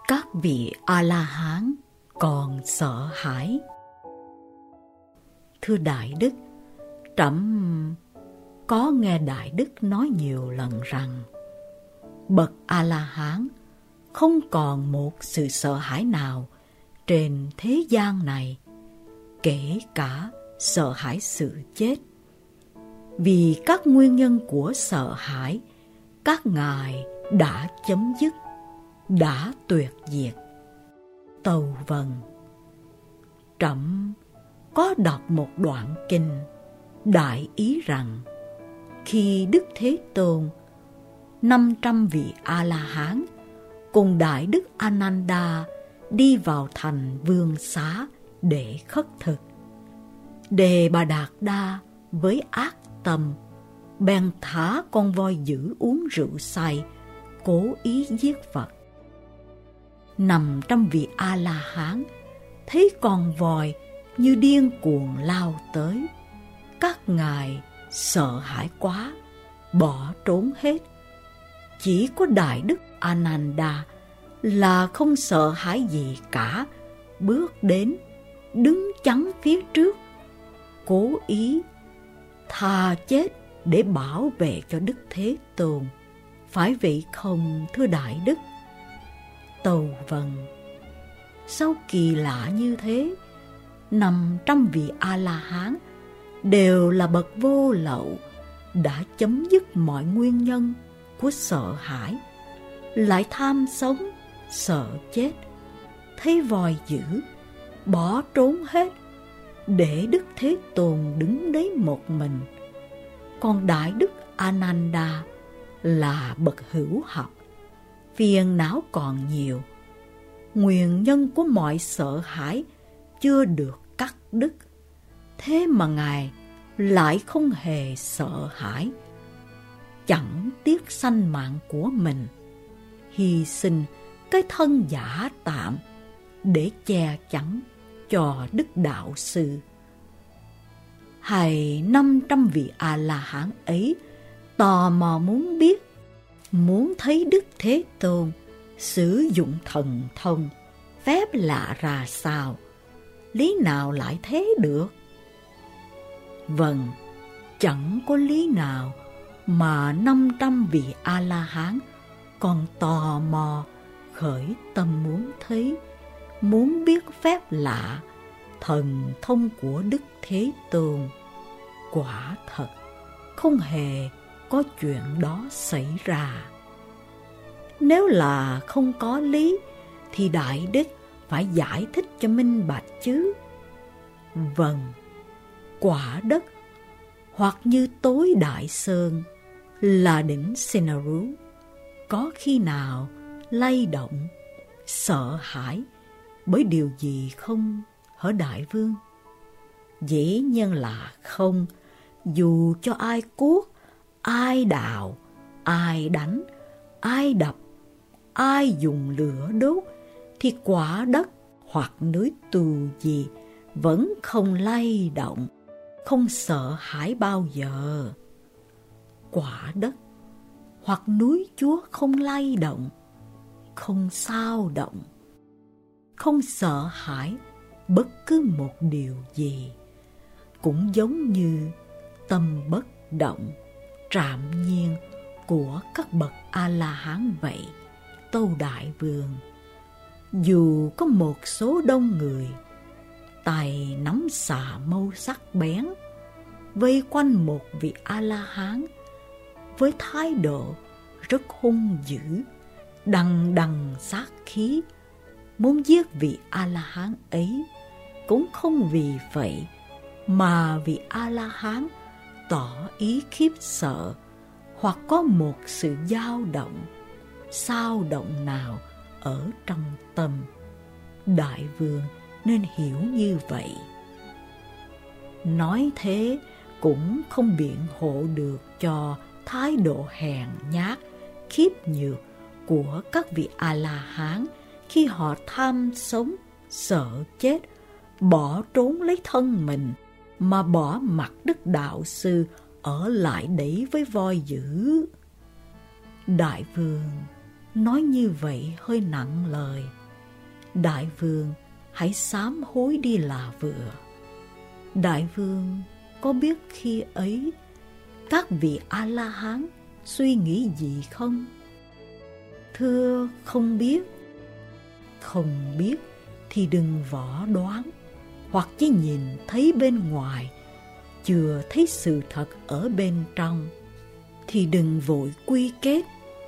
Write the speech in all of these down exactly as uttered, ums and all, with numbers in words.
các vị A-la-hán còn sợ hãi. Thưa Đại Đức, trẫm có nghe Đại Đức nói nhiều lần rằng bậc A-la-hán không còn một sự sợ hãi nào trên thế gian này, kể cả sợ hãi sự chết. Vì các nguyên nhân của sợ hãi, các ngài đã chấm dứt, đã tuyệt diệt. Tâu vâng, trẫm có đọc một đoạn kinh đại ý rằng khi Đức Thế Tôn, năm trăm vị A-la-hán cùng Đại Đức A-nan-đa đi vào thành Vương Xá để khất thực, Đề Bà Đạt Đa với ác tâm bèn thả con voi dữ uống rượu say, cố ý giết Phật. Năm trăm vị A-la-hán thấy con voi như điên cuồng lao tới, các ngài sợ hãi quá, bỏ trốn hết. Chỉ có Đại Đức A-nan-đa là không sợ hãi gì cả, bước đến, đứng chắn phía trước, cố ý thà chết để bảo vệ cho Đức Thế Tôn. Phải vậy không, thưa Đại Đức? Tâu vâng. Sao kỳ lạ như thế? Năm trăm vị A-la-hán đều là bậc vô lậu, đã chấm dứt mọi nguyên nhân của sợ hãi, lại tham sống, sợ chết, thấy voi dữ, bỏ trốn hết, để Đức Thế Tôn đứng đấy một mình. Còn Đại Đức A-nan-đa là bậc hữu học, phiền não còn nhiều, nguyên nhân của mọi sợ hãi chưa được cắt đứt, thế mà ngài lại không hề sợ hãi, chẳng tiếc sanh mạng của mình, hy sinh cái thân giả tạm để che chắn cho Đức Đạo Sư. Hay năm trăm vị A-la-hán ấy tò mò muốn biết, muốn thấy Đức Thế Tôn sử dụng thần thông, phép lạ ra sao, lý nào lại thế được? Vâng, chẳng có lý nào mà năm trăm vị A-la-hán còn tò mò, khởi tâm muốn thấy, muốn biết phép lạ, thần thông của Đức Thế Tôn. Quả thật, không hề có chuyện đó xảy ra. Nếu là không có lý, thì Đại Đức phải giải thích cho minh bạch chứ. Vâng, quả đất, hoặc như tối Đại Sơn là đỉnh Sinaru, có khi nào lay động, sợ hãi bởi điều gì không, hả Đại Vương? Dĩ nhiên là không. Dù cho ai cuốc, ai đào, ai đánh, ai đập, ai dùng lửa đốt, thì quả đất hoặc núi tù gì vẫn không lay động, không sợ hãi bao giờ. Quả đất hoặc núi Chúa không lay động, không xao động, không sợ hãi bất cứ một điều gì, cũng giống như tâm bất động, trạm nhiên của các bậc A-la-hán vậy, Tâu Đại Vương. Dù có một số đông người tay nắm xà mâu sắc bén vây quanh một vị A-la-hán với thái độ rất hung dữ, đằng đằng sát khí, muốn giết vị A-la-hán ấy, cũng không vì vậy mà vị A-la-hán tỏ ý khiếp sợ hoặc có một sự dao động, xao động nào ở trong tâm. Đại Vương nên hiểu như vậy. Nói thế cũng không biện hộ được cho thái độ hèn nhát, khiếp nhược của các vị A-la-hán khi họ tham sống, sợ chết, bỏ trốn lấy thân mình, mà bỏ mặc Đức Đạo Sư ở lại đấy với voi dữ. Đại Vương nói như vậy hơi nặng lời. Đại vương hãy sám hối đi là vừa. Đại vương có biết khi ấy các vị A-la-hán suy nghĩ gì không? Thưa không biết. Không biết thì đừng võ đoán, hoặc chỉ nhìn thấy bên ngoài, chưa thấy sự thật ở bên trong, thì đừng vội quy kết.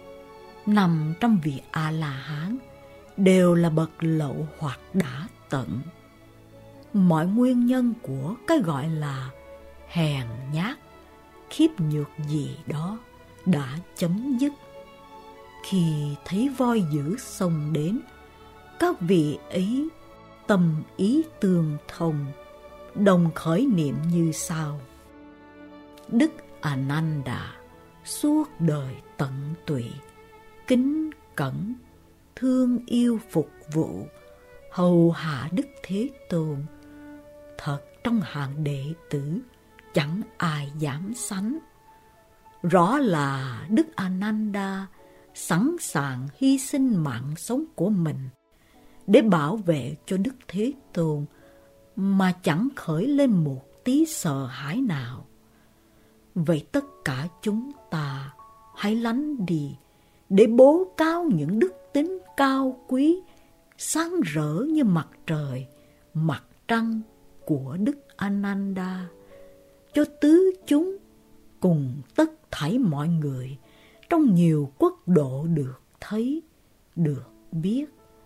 Nằm trong vị A-la-hán đều là bậc lậu hoặc đã tận. Mọi nguyên nhân của cái gọi là hèn nhát, khiếp nhược gì đó đã chấm dứt. Khi thấy voi dữ xông đến, các vị ấy tâm ý tương thông, đồng khởi niệm như sau: Đức Ananda suốt đời tận tụy, kính cẩn, thương yêu phục vụ, hầu hạ Đức Thế Tôn. Thật trong hạng đệ tử chẳng ai dám sánh. Rõ là Đức Ananda sẵn sàng hy sinh mạng sống của mình để bảo vệ cho Đức Thế Tôn, mà chẳng khởi lên một tí sợ hãi nào. Vậy tất cả chúng ta hãy lánh đi để bố cáo những đức tính cao quý, sáng rỡ như mặt trời, mặt trăng của Đức Ananda, cho tứ chúng cùng tất thảy mọi người trong nhiều quốc độ được thấy, được biết.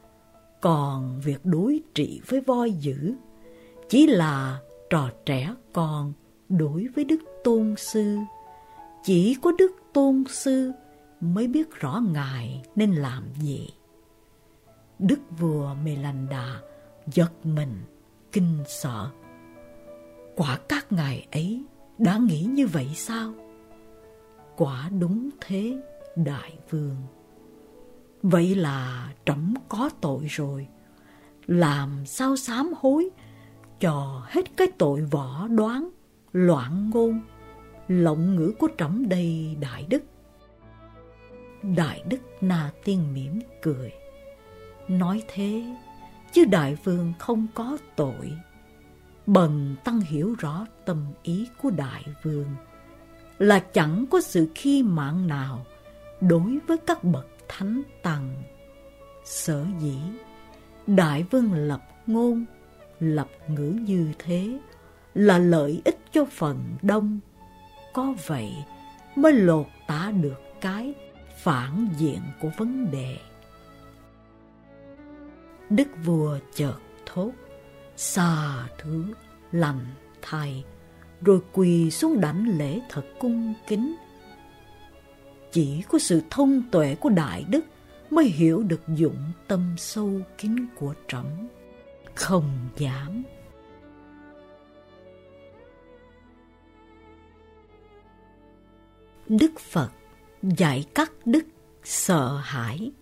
Còn việc đối trị với voi dữ chỉ là trò trẻ con đối với Đức Tôn Sư. Chỉ có Đức Tôn Sư mới biết rõ Ngài nên làm gì. Đức vua Melanda giật mình, kinh sợ. Quả các ngài ấy đã nghĩ như vậy sao? Quả đúng thế, đại vương. Vậy là trẫm có tội rồi. Làm sao sám hối cho hết cái tội võ đoán, loạn ngôn, lộng ngữ của trẫm đây, đại đức. Đại đức Na Tiên mỉm cười, nói thế chứ đại vương không có tội. Bần tăng hiểu rõ tâm ý của đại vương là chẳng có sự khi mạn nào đối với các bậc thánh tăng. Sở dĩ đại vương lập ngôn, lập ngữ như thế là lợi ích cho phần đông. Có vậy mới lột tả được cái phản diện của vấn đề. Đức vua chợt thốt: Xa thứ, lành thay, rồi quỳ xuống đảnh lễ thật cung kính. Chỉ có sự thông tuệ của đại đức mới hiểu được dụng tâm sâu kín của trẫm, không dám. Đức Phật dạy các đức sợ hãi.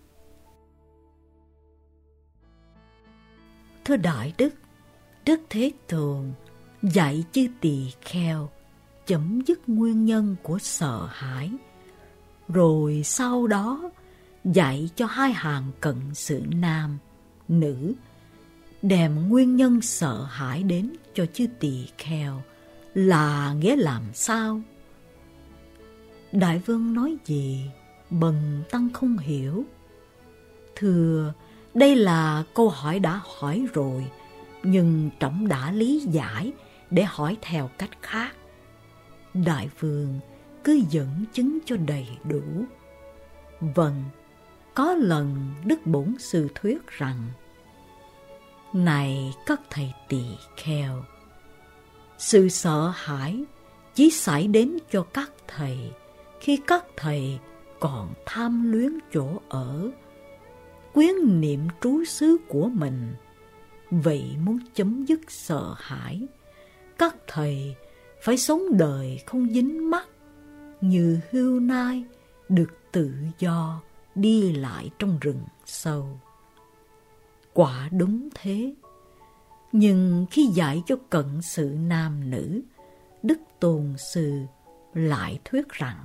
Thưa đại đức, Đức Thế Tôn dạy chư tỳ kheo chấm dứt nguyên nhân của sợ hãi, rồi sau đó dạy cho hai hàng cận sự nam, nữ, đem nguyên nhân sợ hãi đến cho chư tỳ kheo là nghĩa làm sao? Đại vương nói gì bần tăng không hiểu. Thưa, đây là câu hỏi đã hỏi rồi, nhưng trẫm đã lý giải để hỏi theo cách khác. Đại vương cứ dẫn chứng cho đầy đủ. Vâng, có lần Đức Bổn Sư thuyết rằng: Này các thầy tỳ kheo, sự sợ hãi chỉ xảy đến cho các thầy khi các thầy còn tham luyến chỗ ở, quyến niệm trú xứ của mình. Vậy muốn chấm dứt sợ hãi, các thầy phải sống đời không dính mắc, như hươu nai được tự do đi lại trong rừng sâu. Quả đúng thế. Nhưng khi dạy cho cận sự nam nữ, Đức Tôn Sư lại thuyết rằng: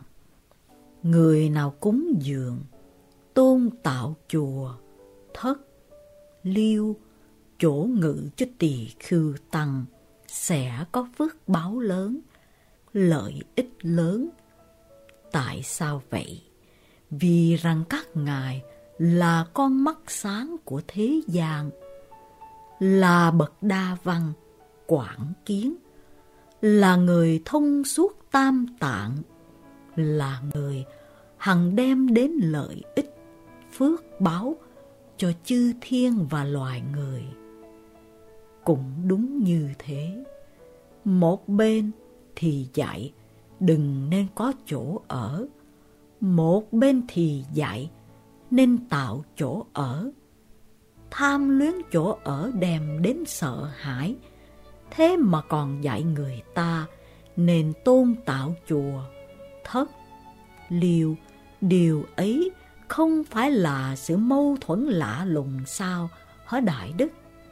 Người nào cúng dường, tôn tạo chùa, thất, Liêu, chỗ ngự cho Tỳ Khưu Tăng, sẽ có phước báo lớn, lợi ích lớn. Tại sao vậy? Vì rằng các ngài là con mắt sáng của thế gian, là bậc đa văn, quảng kiến, là người thông suốt tam tạng, là người hằng đem đến lợi ích, phước báo cho chư thiên và loài người. Cũng đúng như thế, một bên thì dạy đừng nên có chỗ ở, một bên thì dạy nên tạo chỗ ở. Tham luyến chỗ ở đem đến sợ hãi, thế mà còn dạy người ta nên tôn tạo chùa, thất, liều. Điều ấy không phải là sự mâu thuẫn lạ lùng sao hả Đại Đức?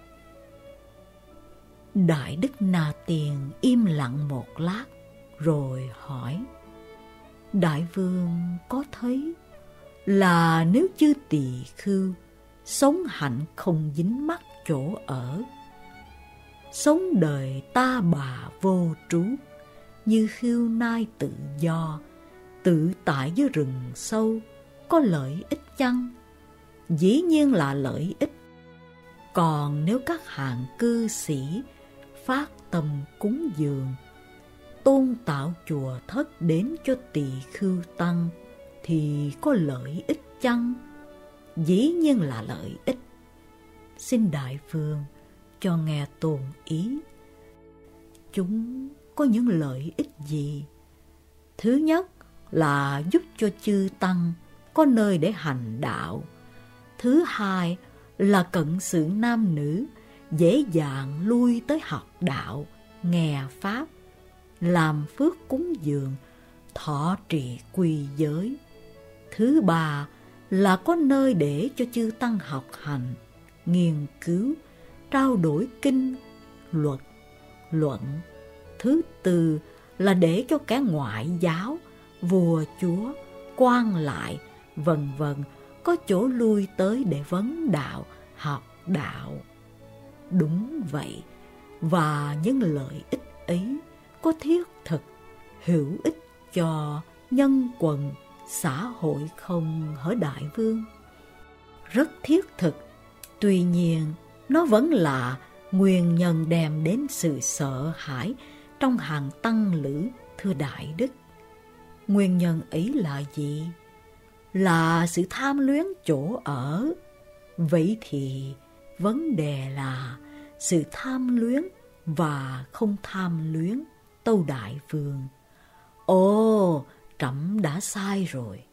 Đại Đức Na Tiền im lặng một lát rồi hỏi: Đại Vương có thấy là nếu chư tỳ khưu sống hạnh không dính mắc chỗ ở, sống đời ta bà vô trú, như Khưu Nai tự do, tự tại với rừng sâu, có lợi ích chăng? Dĩ nhiên là lợi ích. Còn nếu các hạng cư sĩ phát tâm cúng dường, tôn tạo chùa thất đến cho Tỳ Khưu Tăng, thì có lợi ích chăng? Dĩ nhiên là lợi ích. Xin Đại Vương cho nghe tôn ý. Chúng có những lợi ích gì? Thứ nhất là giúp cho chư Tăng có nơi để hành đạo. Thứ hai là cận sự nam nữ dễ dàng lui tới học đạo, nghe pháp, làm phước cúng dường, thọ trì quy giới. Thứ ba là có nơi để cho chư Tăng học hành, nghiên cứu, trao đổi kinh, luật, luận. Thứ tư là để cho kẻ ngoại giáo, vua chúa, quan lại, vân vân có chỗ lui tới để vấn đạo, học đạo. Đúng vậy, và những lợi ích ấy có thiết thực, hữu ích cho nhân quần, xã hội không hả Đại Vương? Rất thiết thực, tuy nhiên nó vẫn là nguyên nhân đem đến sự sợ hãi trong hàng tăng lữ, thưa Đại Đức. Nguyên nhân ấy là gì? Là sự tham luyến chỗ ở. Vậy thì vấn đề là sự tham luyến và không tham luyến, tâu Đại Vương. Ồ, trẫm đã sai rồi.